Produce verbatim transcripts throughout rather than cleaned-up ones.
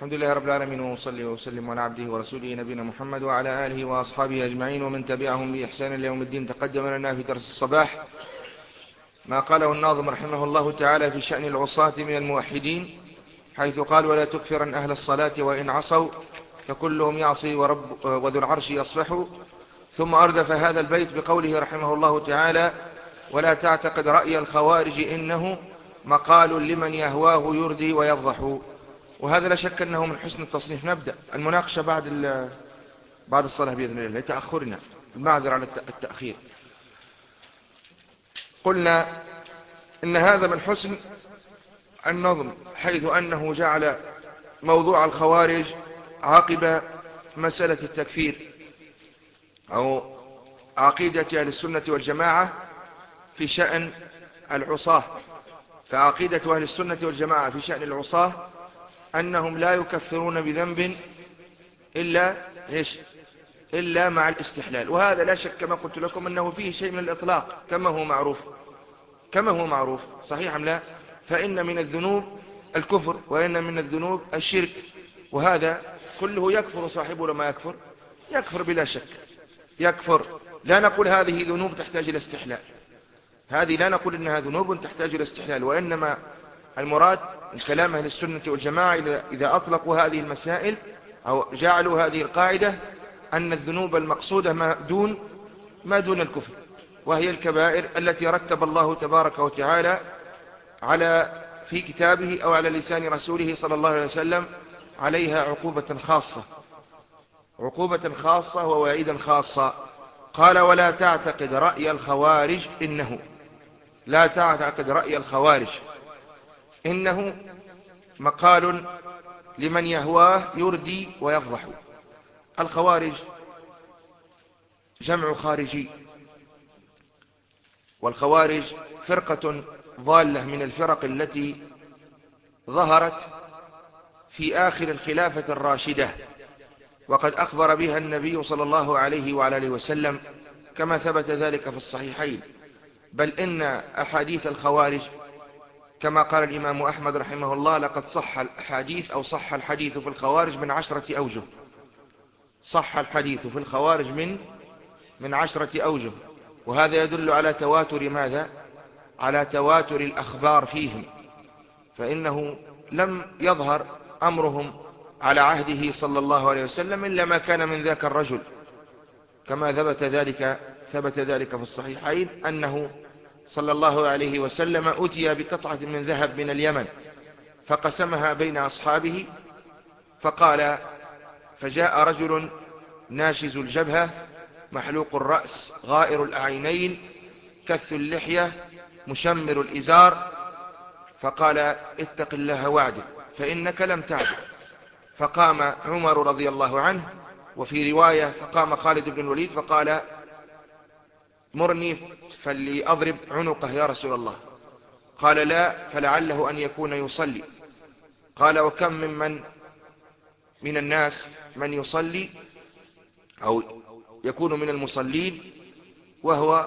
الحمد لله رب العالمين، وصلي وسلم على عبده ورسوله نبينا محمد وعلى آله وأصحابه أجمعين ومن تبعهم بإحسان إلى يوم الدين. تقدم لنا في درس الصباح ما قاله الناظم رحمه الله تعالى في شأن العصاة من الموحدين، حيث قال: ولا تكفرن أهل الصلاة وإن عصوا فكلهم يعصي ورب وذو العرش يصفح. ثم أردف هذا البيت بقوله رحمه الله تعالى: ولا تعتقد رأي الخوارج إنه مقال لمن يهواه يردي ويفضح. وهذا لا شك أنه من حسن التصنيف. نبدأ المناقشة بعد بعد الصلاة بإذن الله لتأخرنا، المعذرة على التأخير. قلنا إن هذا من حسن النظم، حيث أنه جعل موضوع الخوارج عقب مسألة التكفير أو عقيدة أهل السنة والجماعة في شأن العصاة. فعقيدة أهل السنة والجماعة في شأن العصاة أنهم لا يكفرون بذنب إلا إيش؟ إلا مع الاستحلال. وهذا لا شك كما قلت لكم أنه فيه شيء من الإطلاق كما هو معروف كما هو معروف صحيح أم لا؟ فإن من الذنوب الكفر، وإن من الذنوب الشرك، وهذا كله يكفر صاحبه لما يكفر يكفر بلا شك يكفر. لا نقول هذه ذنوب تحتاج إلى استحلال، هذه لا نقول إنها ذنوب تحتاج إلى استحلال، وإنما المراد من كلام أهل السنة والجماعة إذا أطلقوا هذه المسائل أو جعلوا هذه القاعدة أن الذنوب المقصودة ما دون ما دون الكفر، وهي الكبائر التي رتب الله تبارك وتعالى على في كتابه أو على لسان رسوله صلى الله عليه وسلم عليها عقوبة خاصة عقوبة خاصة ووعيدا خاصة. قال: ولا تعتقد رأي الخوارج إنه لا تعتقد رأي الخوارج إنه مقال لمن يهواه يردي ويفضح. الخوارج جمع خارجي، والخوارج فرقة ضالة من الفرق التي ظهرت في آخر الخلافة الراشدة، وقد أخبر بها النبي صلى الله عليه وعلى آله وسلم كما ثبت ذلك في الصحيحين. بل إن أحاديث الخوارج كما قال الإمام أحمد رحمه الله: لقد صح الحديث أو صح الحديث في الخوارج من عشرة أوجه. صح الحديث في الخوارج من من عشرة أوجه، وهذا يدل على تواتر ماذا؟ على تواتر الأخبار فيهم، فإنه لم يظهر أمرهم على عهده صلى الله عليه وسلم إلا ما كان من ذاك الرجل، كما ثبت ذلك ثبت ذلك في الصحيحين أنه صلى الله عليه وسلم أتي بقطعة من ذهب من اليمن فقسمها بين أصحابه، فقال: فجاء رجل ناشز الجبهة محلوق الرأس غائر الأعينين كث اللحية مشمر الإزار، فقال: اتق الله واعدل فإنك لم تعدل. فقام عمر رضي الله عنه، وفي رواية فقام خالد بن الوليد فقال: مرني فليضرب عنقه يا رسول الله. قال: لا، فلعله أن يكون يصلي. قال: وكم ممن من الناس من يصلي أو يكون من المصلين وهو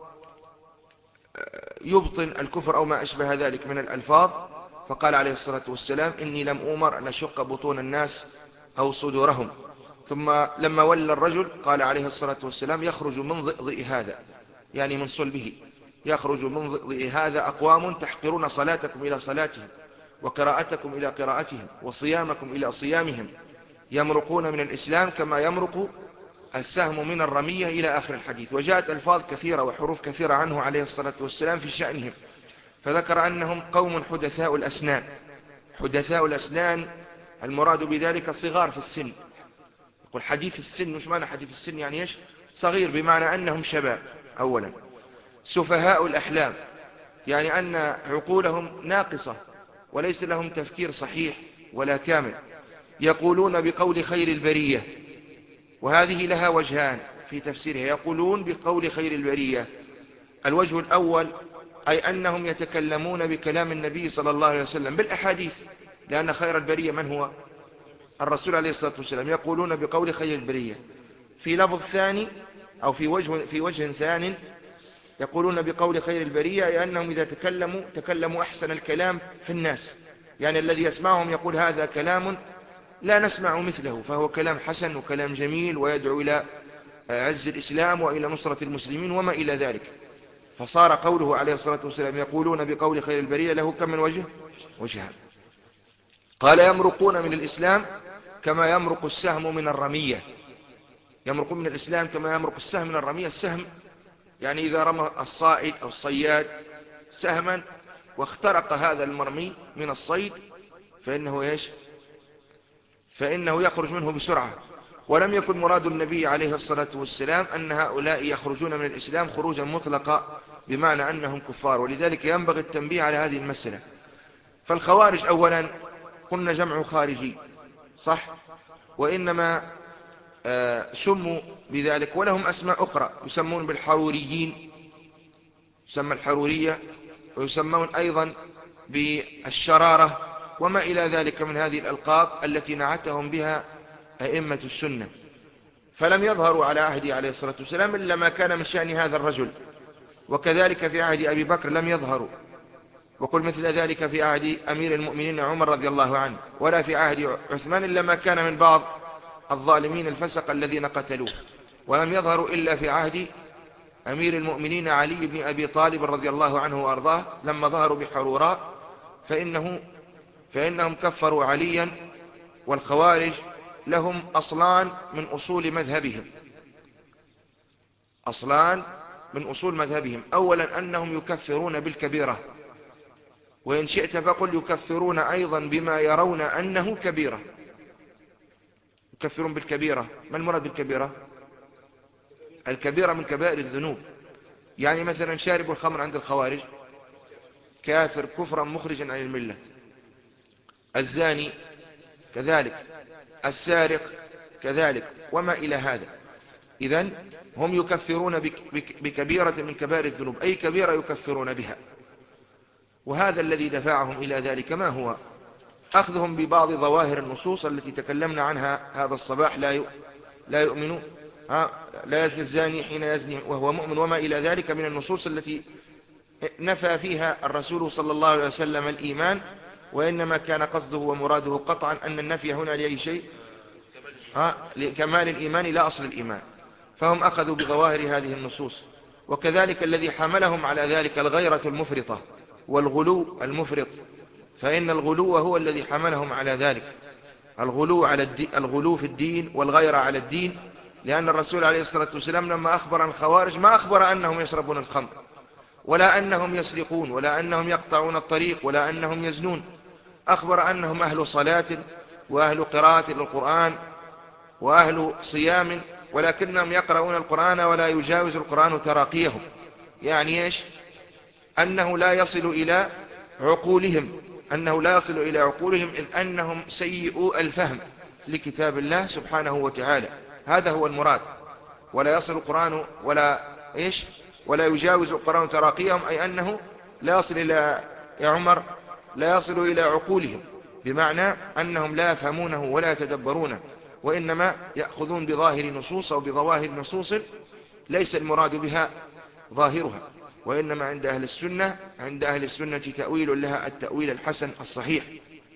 يبطن الكفر أو ما أشبه ذلك من الألفاظ. فقال عليه الصلاة والسلام: إني لم أمر أن أشق بطون الناس أو صدورهم. ثم لما ولى الرجل قال عليه الصلاة والسلام: يخرج من ضئضئ هذا، يعني من صلبه، يخرج من ضئضئ هذا أقوام تحقرون صلاتكم إلى صلاتهم وقراءتكم إلى قراءتهم وصيامكم إلى صيامهم، يمرقون من الإسلام كما يمرق السهم من الرمية إلى آخر الحديث. وجاءت ألفاظ كثيرة وحروف كثيرة عنه عليه الصلاة والسلام في شأنهم، فذكر أنهم قوم حدثاء الأسنان. حدثاء الأسنان المراد بذلك صغار في السن. يقول حديث السن، مش معنى حديث السن يعني إيش؟ صغير، بمعنى أنهم شباب. أولا سفهاء الأحلام، يعني أن عقولهم ناقصة وليس لهم تفكير صحيح ولا كامل. يقولون بقول خير البرية، وهذه لها وجهان في تفسيرها. يقولون بقول خير البرية، الوجه الأول أي أنهم يتكلمون بكلام النبي صلى الله عليه وسلم بالأحاديث، لأن خير البرية من هو؟ الرسول عليه الصلاة والسلام. يقولون بقول خير البرية. في لفظ ثاني أو في وجه في وجه ثاني يقولون بقول خير البرية أي أنهم إذا تكلموا تكلموا أحسن الكلام في الناس، يعني الذي يسمعهم يقول هذا كلام لا نسمع مثله، فهو كلام حسن وكلام جميل ويدعو إلى عز الإسلام وإلى نصرة المسلمين وما إلى ذلك. فصار قوله عليه الصلاة والسلام يقولون بقول خير البرية له كم من وجه؟ وجهان. قال يمرقون من الإسلام كما يمرق السهم من الرمية. يمرقون من الإسلام كما يمرق السهم من الرمية. السهم يعني إذا رمى الصائد أو الصياد سهما واخترق هذا المرمي من الصيد فإنه إيش؟ فإنه يخرج منه بسرعة. ولم يكن مراد النبي عليه الصلاة والسلام أن هؤلاء يخرجون من الإسلام خروجا مطلقا بمعنى أنهم كفار، ولذلك ينبغي التنبيه على هذه المسألة. فالخوارج أولا قلنا جمع خارجي صح، وإنما سموا بذلك ولهم أسماء أخرى، يسمون بالحروريين، يسمى الحرورية، ويسمون أيضا بالشرارة وما إلى ذلك من هذه الألقاب التي نعتهم بها أئمة السنة. فلم يظهروا على عهد عليه الصلاة والسلام إلا ما كان من شأن هذا الرجل، وكذلك في عهد أبي بكر لم يظهروا، وقل مثل ذلك في عهد أمير المؤمنين عمر رضي الله عنه، ولا في عهد عثمان إلا ما كان من بعض الظالمين الفسق الذين قتلوه. ولم يظهروا إلا في عهد أمير المؤمنين علي بن أبي طالب رضي الله عنه وأرضاه لما ظهروا بحروراء فإنه فإنهم كفروا عليا. والخوارج لهم أصلان من أصول مذهبهم، أصلان من أصول مذهبهم. أولا أنهم يكفرون بالكبيرة، وإن شئت فقل يكفرون أيضا بما يرون أنه كبيرة. يكفرون بالكبيرة. ما المراد بالكبيرة؟ الكبيرة من كبائر الذنوب. يعني مثلا شارب الخمر عند الخوارج كافر كفرا مخرجا عن الملة، الزاني كذلك، السارق كذلك وما إلى هذا. إذن هم يكفرون بكبيرة من كبائر الذنوب، أي كبيرة يكفرون بها. وهذا الذي دفعهم إلى ذلك ما هو؟ أخذهم ببعض ظواهر النصوص التي تكلمنا عنها هذا الصباح، لا لا يؤمن لا يزني الزاني حين يزني وهو مؤمن وما إلى ذلك من النصوص التي نفى فيها الرسول صلى الله عليه وسلم الإيمان، وإنما كان قصده ومراده قطعا أن النفي هنا لأي شيء لكمال الإيمان لا أصل الإيمان. فهم أخذوا بظواهر هذه النصوص. وكذلك الذي حملهم على ذلك الغيرة المفرطة والغلو المفرط، فإن الغلو هو الذي حملهم على ذلك، الغلو على الدين، الغلو في الدين والغيرة على الدين. لأن الرسول عليه الصلاة والسلام لما أخبر عن الخوارج ما أخبر أنهم يشربون الخمر، ولا أنهم يسرقون، ولا أنهم يقطعون الطريق، ولا أنهم يزنون. أخبر أنهم أهل صلاة وأهل قراءة للقرآن وأهل صيام، ولكنهم يقرؤون القرآن ولا يجاوز القرآن تراقيهم. يعني إيش؟ أنه لا يصل إلى عقولهم، أنه لا يصل إلى عقولهم إذ أنهم سيئوا الفهم لكتاب الله سبحانه وتعالى. هذا هو المراد. ولا يصل القرآن ولا إيش؟ ولا يجاوز القرآن تراقيهم، أي أنه لا يصل إلى يا عمر لا يصل إلى عقولهم، بمعنى أنهم لا يفهمونه ولا يتدبرونه، وإنما يأخذون بظاهر نصوص أو بظواهر نصوص ليس المراد بها ظاهرها. وإنما عند أهل السنة عند أهل السنة تأويل لها التأويل الحسن الصحيح.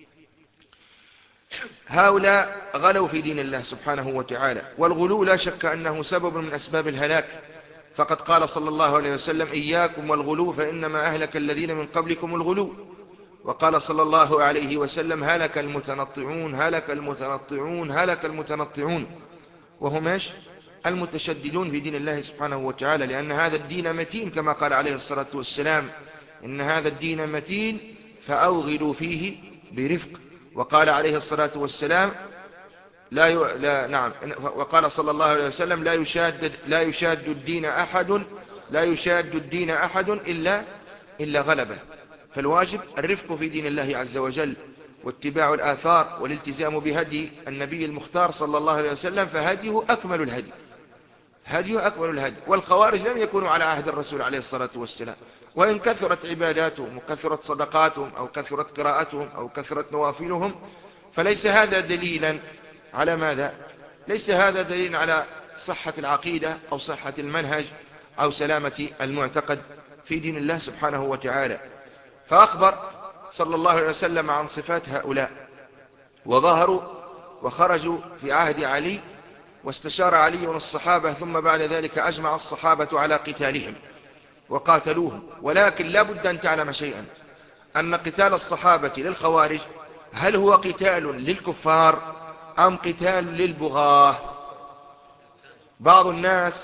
هؤلاء غلوا في دين الله سبحانه وتعالى، والغلو لا شك أنه سبب من أسباب الهلاك. فقد قال صلى الله عليه وسلم إياكم والغلو فإنما أهلك الذين من قبلكم الغلو. وقال صلى الله عليه وسلم هلك المتنطعون هلك المتنطعون هلك المتنطعون، وهم ايش؟ المتشددون في دين الله سبحانه وتعالى، لأن هذا الدين متين كما قال عليه الصلاة والسلام إن هذا الدين متين فأوغلوا فيه برفق. وقال عليه الصلاة والسلام لا, ي... لا نعم وقال صلى الله عليه وسلم لا يشاد لا يشاد الدين أحد لا يشاد الدين أحد إلا إلا غلبه. فالواجب الرفق في دين الله عز وجل، واتباع الآثار والالتزام بهدي النبي المختار صلى الله عليه وسلم، فهديه أكمل الهدي هديه أكمل الهدي. والخوارج لم يكونوا على عهد الرسول عليه الصلاة والسلام، وإن كثرت عباداتهم وكثرت صدقاتهم أو كثرت قراءتهم أو كثرت نوافلهم، فليس هذا دليلا على ماذا؟ ليس هذا دليلا على صحة العقيدة أو صحة المنهج أو سلامة المعتقد في دين الله سبحانه وتعالى. فأخبر صلى الله عليه وسلم عن صفات هؤلاء، وظهروا وخرجوا في عهد علي، واستشار علي الصحابة، ثم بعد ذلك أجمع الصحابة على قتالهم وقاتلوهم. ولكن لا بد أن تعلم شيئا، أن قتال الصحابة للخوارج هل هو قتال للكفار أم قتال للبغاة؟ بعض الناس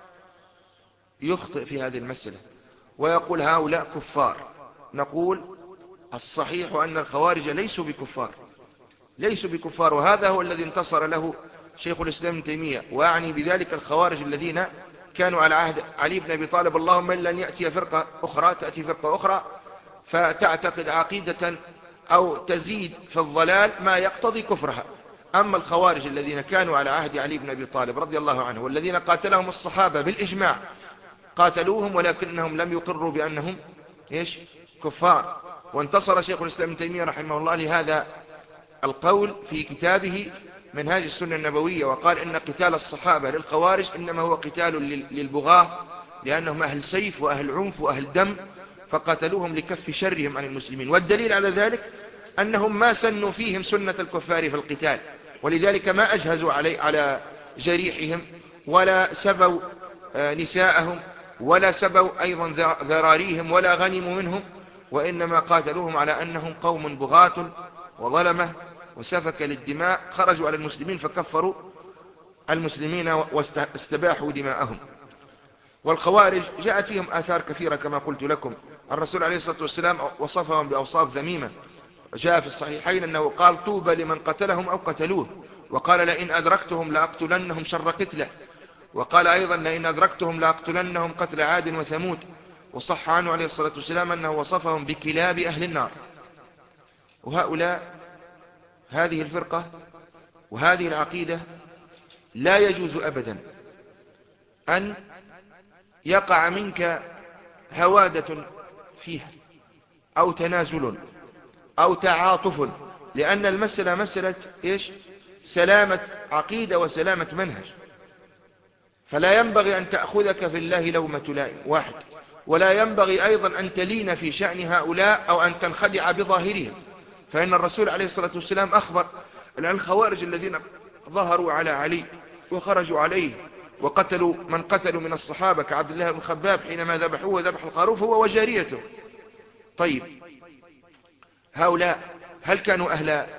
يخطئ في هذه المسألة ويقول هؤلاء كفار. نقول الصحيح أن الخوارج ليسوا بكفار، ليسوا بكفار، وهذا هو الذي انتصر له شيخ الإسلام ابن تيمية، وأعني بذلك الخوارج الذين كانوا على عهد علي بن أبي طالب. اللهم إلا أن يأتي فرقة أخرى، تأتي فرقة أخرى فتعتقد عقيدة أو تزيد في الضلال ما يقتضي كفرها. أما الخوارج الذين كانوا على عهد علي بن أبي طالب رضي الله عنه، والذين قاتلهم الصحابة بالإجماع، قاتلوهم ولكنهم لم يقروا بأنهم إيش؟ كفار. وانتصر شيخ الإسلام ابن تيمية رحمه الله لهذا القول في كتابه منهاج السنة النبوية، وقال إن قتال الصحابة للخوارج إنما هو قتال للبغاة، لأنهم أهل سيف وأهل عنف وأهل دم، فقاتلوهم لكف شرهم عن المسلمين. والدليل على ذلك أنهم ما سنوا فيهم سنة الكفار في القتال، ولذلك ما أجهزوا علي على جريحهم، ولا سبوا نساءهم، ولا سبوا أيضا ذراريهم، ولا غنموا منهم، وإنما قاتلوهم على أنهم قوم بغاة وظلمة وسفك للدماء، خرجوا على المسلمين فكفروا المسلمين واستباحوا دماءهم. والخوارج جاءت فيهم آثار كثيرة كما قلت لكم. الرسول عليه الصلاة والسلام وصفهم بأوصاف ذميمة، جاء في الصحيحين أنه قال طوبى لمن قتلهم أو قتلوه، وقال لئن أدركتهم لأقتلنهم شر قتله، وقال أيضا لئن أدركتهم لأقتلنهم قتل عاد وثمود. وصح عنه عليه الصلاة والسلام أنه وصفهم بكلاب أهل النار. وهؤلاء، هذه الفرقة وهذه العقيدة لا يجوز أبدا أن يقع منك هوادة فيها أو تنازل أو تعاطف، لأن المسألة مسألة إيش؟ سلامة عقيدة وسلامة منهج. فلا ينبغي أن تأخذك في الله لومة لائم واحد، ولا ينبغي أيضا أن تلين في شأن هؤلاء أو أن تنخدع بظاهرهم. فإن الرسول عليه الصلاة والسلام أخبر أن الخوارج الذين ظهروا على علي وخرجوا عليه وقتلوا من قتلوا من الصحابة كعبد الله بن خباب حينما ذبحوه وذبح الخروف هو وجاريته. طيب هؤلاء هل كانوا أهل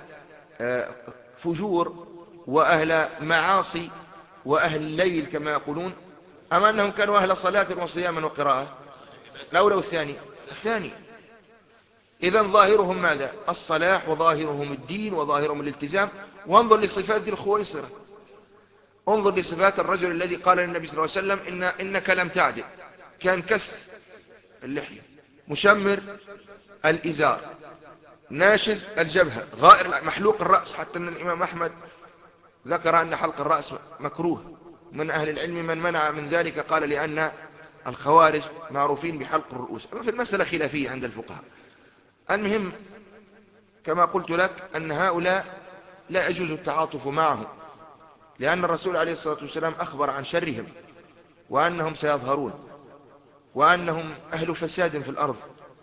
فجور وأهل معاصي وأهل الليل كما يقولون، أم أنهم كانوا أهل صلاة وصيام وقراءة؟ الأولى والثاني الثاني. إذن ظاهرهم ماذا؟ الصلاح، وظاهرهم الدين، وظاهرهم الالتزام. وانظر لصفات ذي الخويصرة، انظر لصفات الرجل الذي قال للنبي صلى الله عليه وسلم إن إنك لم تعدل. كان كث اللحية، مشمر الإزار، ناشز الجبهة، غائر محلوق الرأس، حتى أن الإمام أحمد ذكر أن حلق الرأس مكروه. من أهل العلم من منع من ذلك، قال لأن الخوارج معروفين بحلق الرؤوس. أما في المسألة خلافية عند الفقهاء. المهم كما قلت لك أن هؤلاء لا يجوز التعاطف معهم، لأن الرسول عليه الصلاة والسلام أخبر عن شرهم وأنهم سيظهرون وأنهم أهل فساد في الأرض،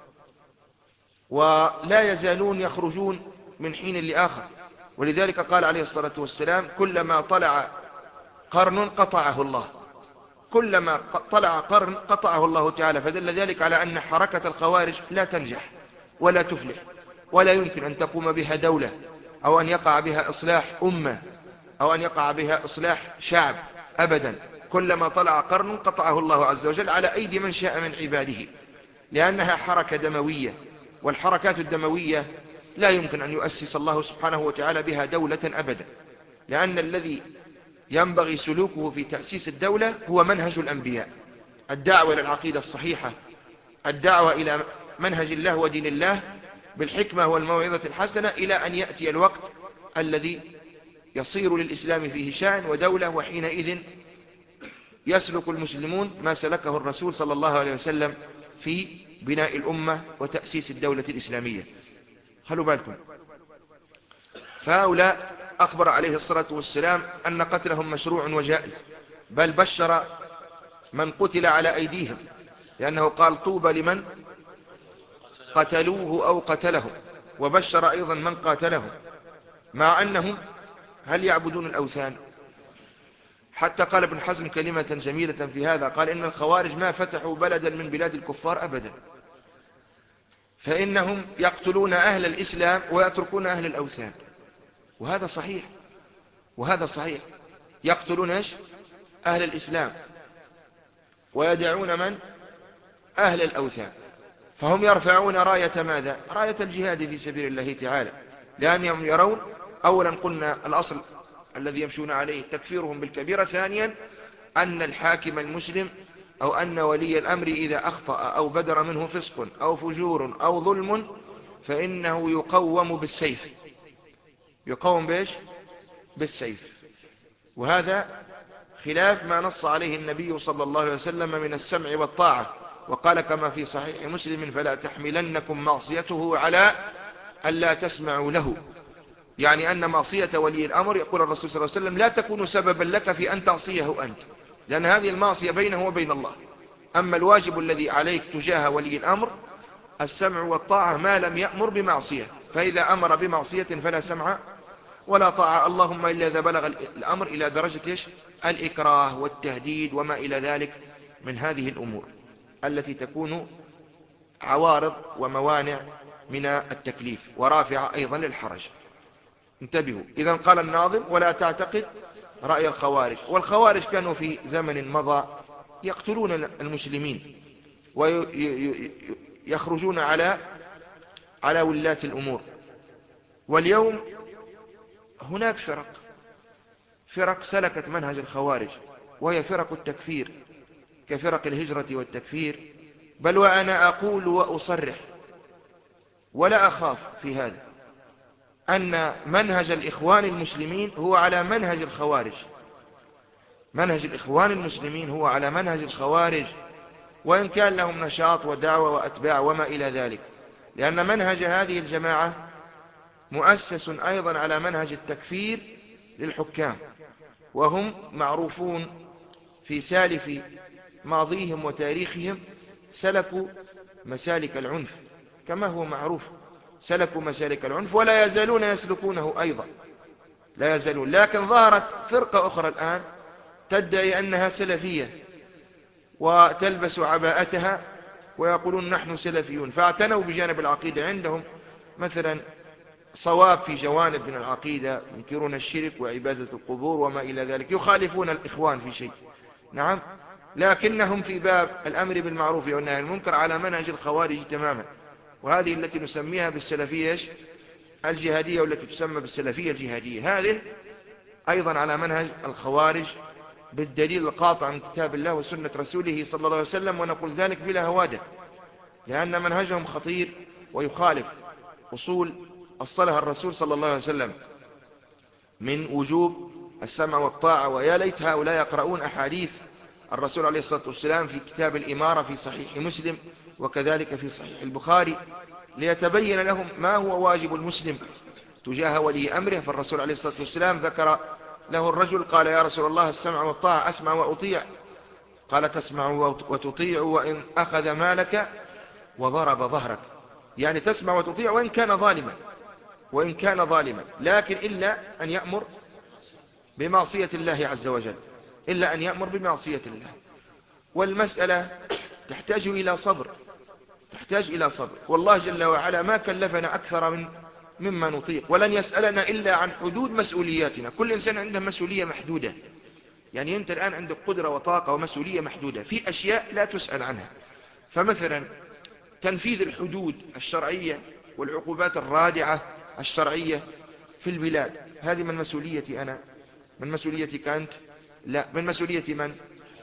ولا يزالون يخرجون من حين لآخر. ولذلك قال عليه الصلاة والسلام كلما طلع قرن قطعه الله، كلما طلع قرن قطعه الله تعالى. فدل ذلك على أن حركة الخوارج لا تنجح ولا تفلح، ولا يمكن أن تقوم بها دولة، أو أن يقع بها إصلاح أمة، أو أن يقع بها إصلاح شعب أبدا. كلما طلع قرن قطعه الله عز وجل على أيدي من شاء من عباده، لأنها حركة دموية، والحركات الدموية لا يمكن أن يؤسس الله سبحانه وتعالى بها دولة أبدا، لأن الذي ينبغي سلوكه في تأسيس الدولة هو منهج الأنبياء، الدعوة إلى العقيدة الصحيحة، الدعوة إلى منهج الله ودين الله بالحكمة والموعظة الحسنة، إلى أن يأتي الوقت الذي يصير للإسلام فيه شأن ودولة، وحينئذ يسلك المسلمون ما سلكه الرسول صلى الله عليه وسلم في بناء الأمة وتأسيس الدولة الإسلامية. خلوا بالكم، فهؤلاء أخبر عليه الصلاة والسلام أن قتلهم مشروع وجائز، بل بشر من قتل على أيديهم، لأنه قال طوبى لمن قتلوه أو قتلهم، وبشر أيضا من قاتلهم، مع أنهم هل يعبدون الأوثان؟ حتى قال ابن حزم كلمة جميلة في هذا، قال إن الخوارج ما فتحوا بلدا من بلاد الكفار أبدا، فإنهم يقتلون أهل الإسلام ويتركون أهل الأوثان. وهذا صحيح، وهذا صحيح، يقتلون إيش؟ أهل الإسلام ويدعون من؟ أهل الأوثان. فهم يرفعون راية ماذا؟ راية الجهاد في سبيل الله تعالى، لأنهم يرون أولا قلنا الأصل الذي يمشون عليه تكفيرهم بالكبيرة، ثانيا أن الحاكم المسلم أو أن ولي الأمر إذا أخطأ أو بدر منه فسق أو فجور أو ظلم فإنه يقوم بالسيف. يقوم بإيش؟ بالسيف. وهذا خلاف ما نص عليه النبي صلى الله عليه وسلم من السمع والطاعة، وقال كما في صحيح مسلم: فلا تحملنكم معصيته على ألا تسمعوا له. يعني أن معصية ولي الأمر، يقول الرسول صلى الله عليه وسلم، لا تكون سببا لك في أن تعصيه أنت، لأن هذه المعصية بينه وبين الله. أما الواجب الذي عليك تجاه ولي الأمر السمع والطاعة ما لم يأمر بمعصية، فإذا أمر بمعصية فلا سمع ولا طاعة، اللهم إلا إذا بلغ الأمر إلى درجة إيش؟ الإكراه والتهديد وما إلى ذلك من هذه الأمور التي تكون عوارض وموانع من التكليف ورافعة أيضا للحرج. انتبهوا. إذن قال الناظم: ولا تعتقد رأي الخوارج. والخوارج كانوا في زمن مضى يقتلون المسلمين ويخرجون على على ولاة الأمور. واليوم هناك فرق فرق سلكت منهج الخوارج، وهي فرق التكفير كفرق الهجرة والتكفير. بل وأنا أقول وأصرح ولا أخاف في هذا أن منهج الإخوان المسلمين هو على منهج الخوارج. منهج الإخوان المسلمين هو على منهج الخوارج، وإن كان لهم نشاط ودعوة وأتباع وما إلى ذلك، لأن منهج هذه الجماعة مؤسس أيضا على منهج التكفير للحكام، وهم معروفون في سالف ماضيهم وتاريخهم سلكوا مسالك العنف، كما هو معروف سلكوا مسالك العنف ولا يزالون يسلكونه أيضا، لا يزالون. لكن ظهرت فرقة أخرى الآن تدعي أنها سلفية وتلبس عباءتها ويقولون نحن سلفيون، فاعتنوا بجانب العقيدة. عندهم مثلا صواب في جوانب من العقيدة، ينكرون الشرك وعبادة القبور وما إلى ذلك، يخالفون الإخوان في شيء، نعم، لكنهم في باب الأمر بالمعروف والنهي عن المنكر على منهج الخوارج تماما. وهذه التي نسميها بالسلفية الجهادية، والتي تسمى بالسلفية الجهادية، هذه أيضا على منهج الخوارج بالدليل القاطع من كتاب الله وسنة رسوله صلى الله عليه وسلم. ونقول ذلك بلا هوادة، لأن منهجهم خطير ويخالف أصول أصلها الرسول صلى الله عليه وسلم من وجوب السمع والطاعة. ويا ليت هؤلاء يقرؤون أحاديث الرسول عليه الصلاة والسلام في كتاب الإمارة في صحيح مسلم وكذلك في صحيح البخاري، ليتبين لهم ما هو واجب المسلم تجاه ولي أمره. فالرسول عليه الصلاة والسلام ذكر له الرجل قال: يا رسول الله السمع والطاعة، أسمع وأطيع. قال: تسمع وتطيع وإن أخذ مالك وضرب ظهرك، يعني تسمع وتطيع وإن كان ظالما، وإن كان ظالما، لكن إلا أن يأمر بمعصية الله عز وجل، إلا أن يأمر بمعصية الله. والمسألة تحتاج إلى صبر، تحتاج إلى صبر. والله جل وعلا ما كلفنا أكثر من مما نطيق، ولن يسألنا إلا عن حدود مسؤولياتنا. كل إنسان عنده مسؤولية محدودة، يعني أنت الآن عندك قدرة وطاقة ومسؤولية محدودة، في أشياء لا تسأل عنها. فمثلا تنفيذ الحدود الشرعية والعقوبات الرادعة الشرعية في البلاد، هذه من مسؤوليتي أنا؟ من مسؤوليتك أنت؟ لا، من مسؤولية من؟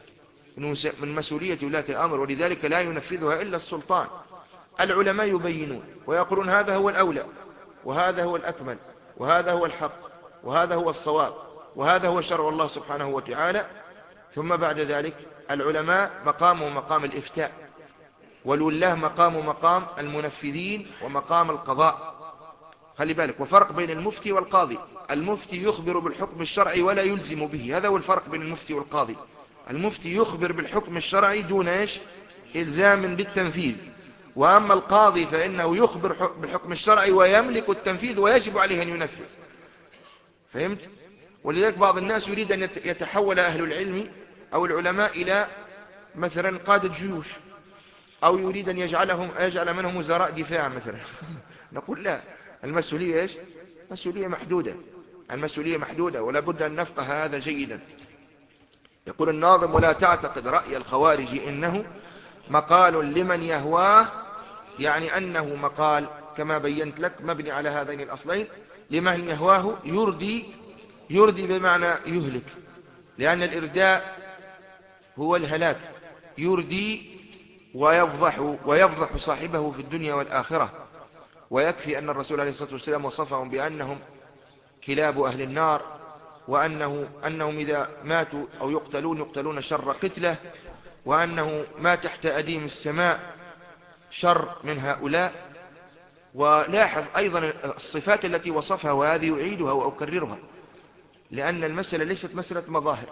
من مسؤولية ولاة الأمر، ولذلك لا ينفذها إلا السلطان. العلماء يبينون ويقولون هذا هو الأولى، وهذا هو الأكمل، وهذا هو الحق، وهذا هو الصواب، وهذا هو شرع الله سبحانه وتعالى. ثم بعد ذلك العلماء مقامه مقام الإفتاء، والولاة مقام مقام المنفذين ومقام القضاء. خلي بالك، وفرق بين المفتي والقاضي. المفتي يخبر بالحكم الشرعي ولا يلزم به، هذا هو الفرق بين المفتي والقاضي. المفتي يخبر بالحكم الشرعي دون إيش؟ إلزام بالتنفيذ. وأما القاضي فإنه يخبر بالحكم الشرعي ويملك التنفيذ ويجب عليه أن ينفذ. فهمت؟ ولذلك بعض الناس يريد أن يتحول أهل العلم أو العلماء إلى مثلا قادة جيوش، أو يريد أن يجعلهم يجعل منهم وزراء دفاع مثلا. نقول لا، المسؤولية إيش؟ مسؤولية محدودة، المسؤولية محدودة، ولا بد أن نفقه هذا جيدا. يقول الناظم: ولا تعتقد رأي الخوارج إنه مقال لمن يهواه، يعني أنه مقال كما بينت لك مبني على هذين الأصلين، لمن يهواه يردي، يردي بمعنى يهلك، لأن الإرداء هو الهلاك، يردي ويفضح ويفضح صاحبه في الدنيا والآخرة. ويكفي أن الرسول عليه الصلاة والسلام وصفهم بأنهم كلاب أهل النار، وأنه أنهم إذا ماتوا أو يقتلون يقتلون شر قتله، وأنه ما تحت أديم السماء شر من هؤلاء. ولاحظ أيضا الصفات التي وصفها، وهذه أعيدها وأكررها، لأن المسألة ليست مسألة مظاهر.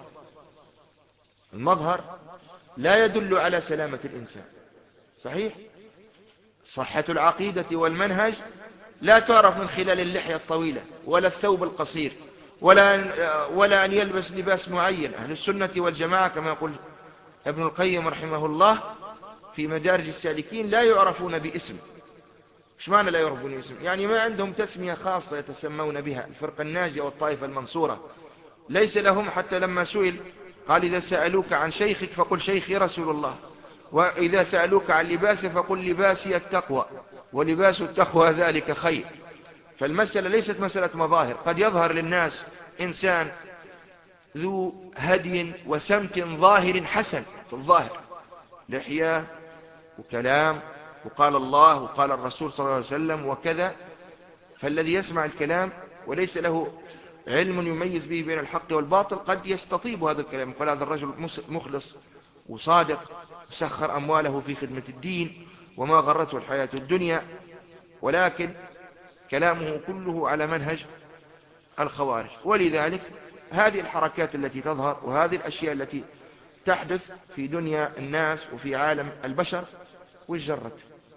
المظهر لا يدل على سلامة الإنسان، صحيح؟ صحة العقيدة والمنهج لا تعرف من خلال اللحية الطويلة ولا الثوب القصير، ولا أن, ولا أن يلبس لباس معين. أهل السنة والجماعة كما يقول ابن القيم رحمه الله في مدارج السالكين لا يعرفون باسم. ايش معنى لا يعرفون باسم؟ يعني ما عندهم تسمية خاصة يتسمون بها، الفرقة الناجية والطائفة المنصورة ليس لهم. حتى لما سئل قال: إذا سألوك عن شيخك فقل شيخي رسول الله، وإذا سألوك عن لباسه فقل لباسي التقوى، ولباس التقوى ذلك خير. فالمسألة ليست مسألة مظاهر. قد يظهر للناس إنسان ذو هدي وسمت ظاهر حسن في الظاهر، لحية وكلام وقال الله وقال الرسول صلى الله عليه وسلم وكذا، فالذي يسمع الكلام وليس له علم يميز به بين الحق والباطل قد يستطيب هذا الكلام، يقول هذا الرجل مخلص وصادق وسخر أمواله في خدمة الدين وما غرته الحياة الدنيا، ولكن كلامه كله على منهج الخوارج. ولذلك هذه الحركات التي تظهر وهذه الأشياء التي تحدث في دنيا الناس وفي عالم البشر، وش جرت؟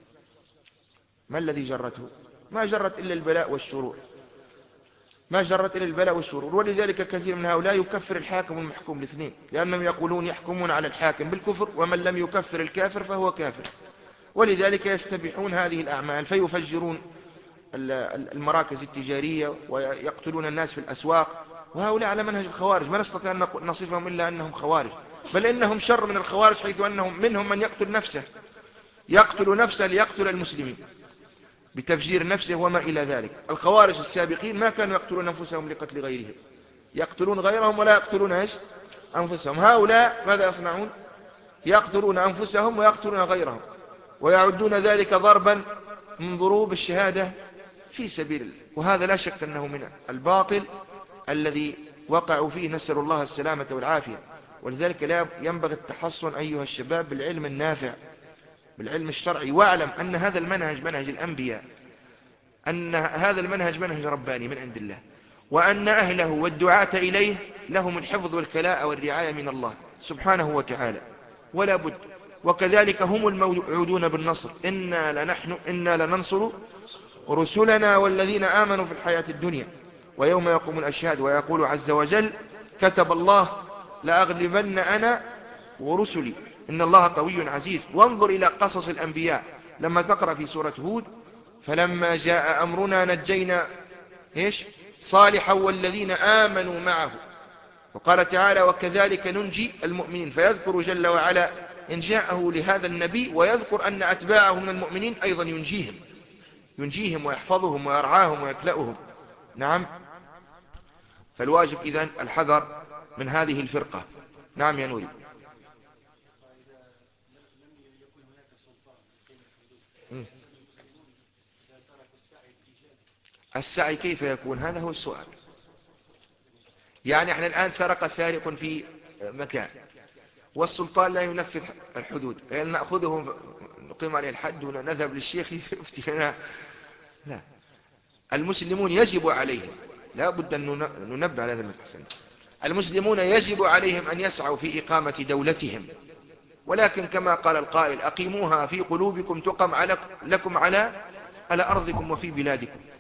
ما الذي جرته؟ ما جرت إلا البلاء والشرور، ما جرت إلا البلاء والشرور. ولذلك كثير من هؤلاء يكفر الحاكم والمحكوم الاثنين، لأنهم يقولون يحكمون على الحاكم بالكفر، ومن لم يكفر الكافر فهو كافر. ولذلك يستبيحون هذه الأعمال، فيفجرون المراكز التجارية ويقتلون الناس في الأسواق، وهؤلاء على منهج الخوارج. ما نستطيع أن نصفهم إلا أنهم خوارج، بل إنهم شر من الخوارج، حيث أنهم منهم من يقتل نفسه، يقتل نفسه ليقتل المسلمين بتفجير نفسه وما إلى ذلك. الخوارج السابقين ما كانوا يقتلون أنفسهم لقتل غيرهم، يقتلون غيرهم ولا يقتلون إيش؟ أنفسهم. هؤلاء ماذا يصنعون؟ يقتلون أنفسهم ويقتلون غيرهم، ويعدون ذلك ضربا من ضروب الشهادة في سبيل الله. وهذا لا شك أنه من الباطل الذي وقعوا فيه، نسأل الله السلامة والعافية. ولذلك لا ينبغي التحصن أيها الشباب بالعلم النافع، بالعلم الشرعي، واعلم أن هذا المنهج منهج الأنبياء، أن هذا المنهج منهج رباني من عند الله، وأن أهله والدعاة إليه لهم الحفظ والكلاء والرعاية من الله سبحانه وتعالى، ولا بد. وكذلك هم الموعودون بالنصر، إنا لنحن إنا لننصر رسلنا والذين آمنوا في الحياة الدنيا ويوم يقوم الأشهاد. ويقول عز وجل: كتب الله لأغلبن أنا ورسلي إن الله قوي عزيز. وانظر إلى قصص الأنبياء لما تقرأ في سورة هود: فلما جاء أمرنا نجينا إيش؟ صالحا والذين آمنوا معه. وقال تعالى: وكذلك ننجي المؤمنين. فيذكر جل وعلا إن جاءه لهذا النبي، ويذكر أن أتباعه من المؤمنين أيضا ينجيهم، ينجيهم ويحفظهم ويرعاهم ويكلأهم. نعم. فالواجب إذن الحذر من هذه الفرقة. نعم يا نوري. السعي كيف يكون؟ هذا هو السؤال. يعني احنا الآن سرق سارق في مكان والسلطان لا ينفذ الحدود، يعني نأخذه نقيم عليه الحد ونذهب للشيخ يفتي لنا؟ لا، المسلمون يجب عليهم، لا بد أن ننبه على هذا المسألة، المسلمون يجب عليهم أن يسعوا في إقامة دولتهم، ولكن كما قال القائل: أقيموها في قلوبكم تقم لكم على على أرضكم وفي بلادكم.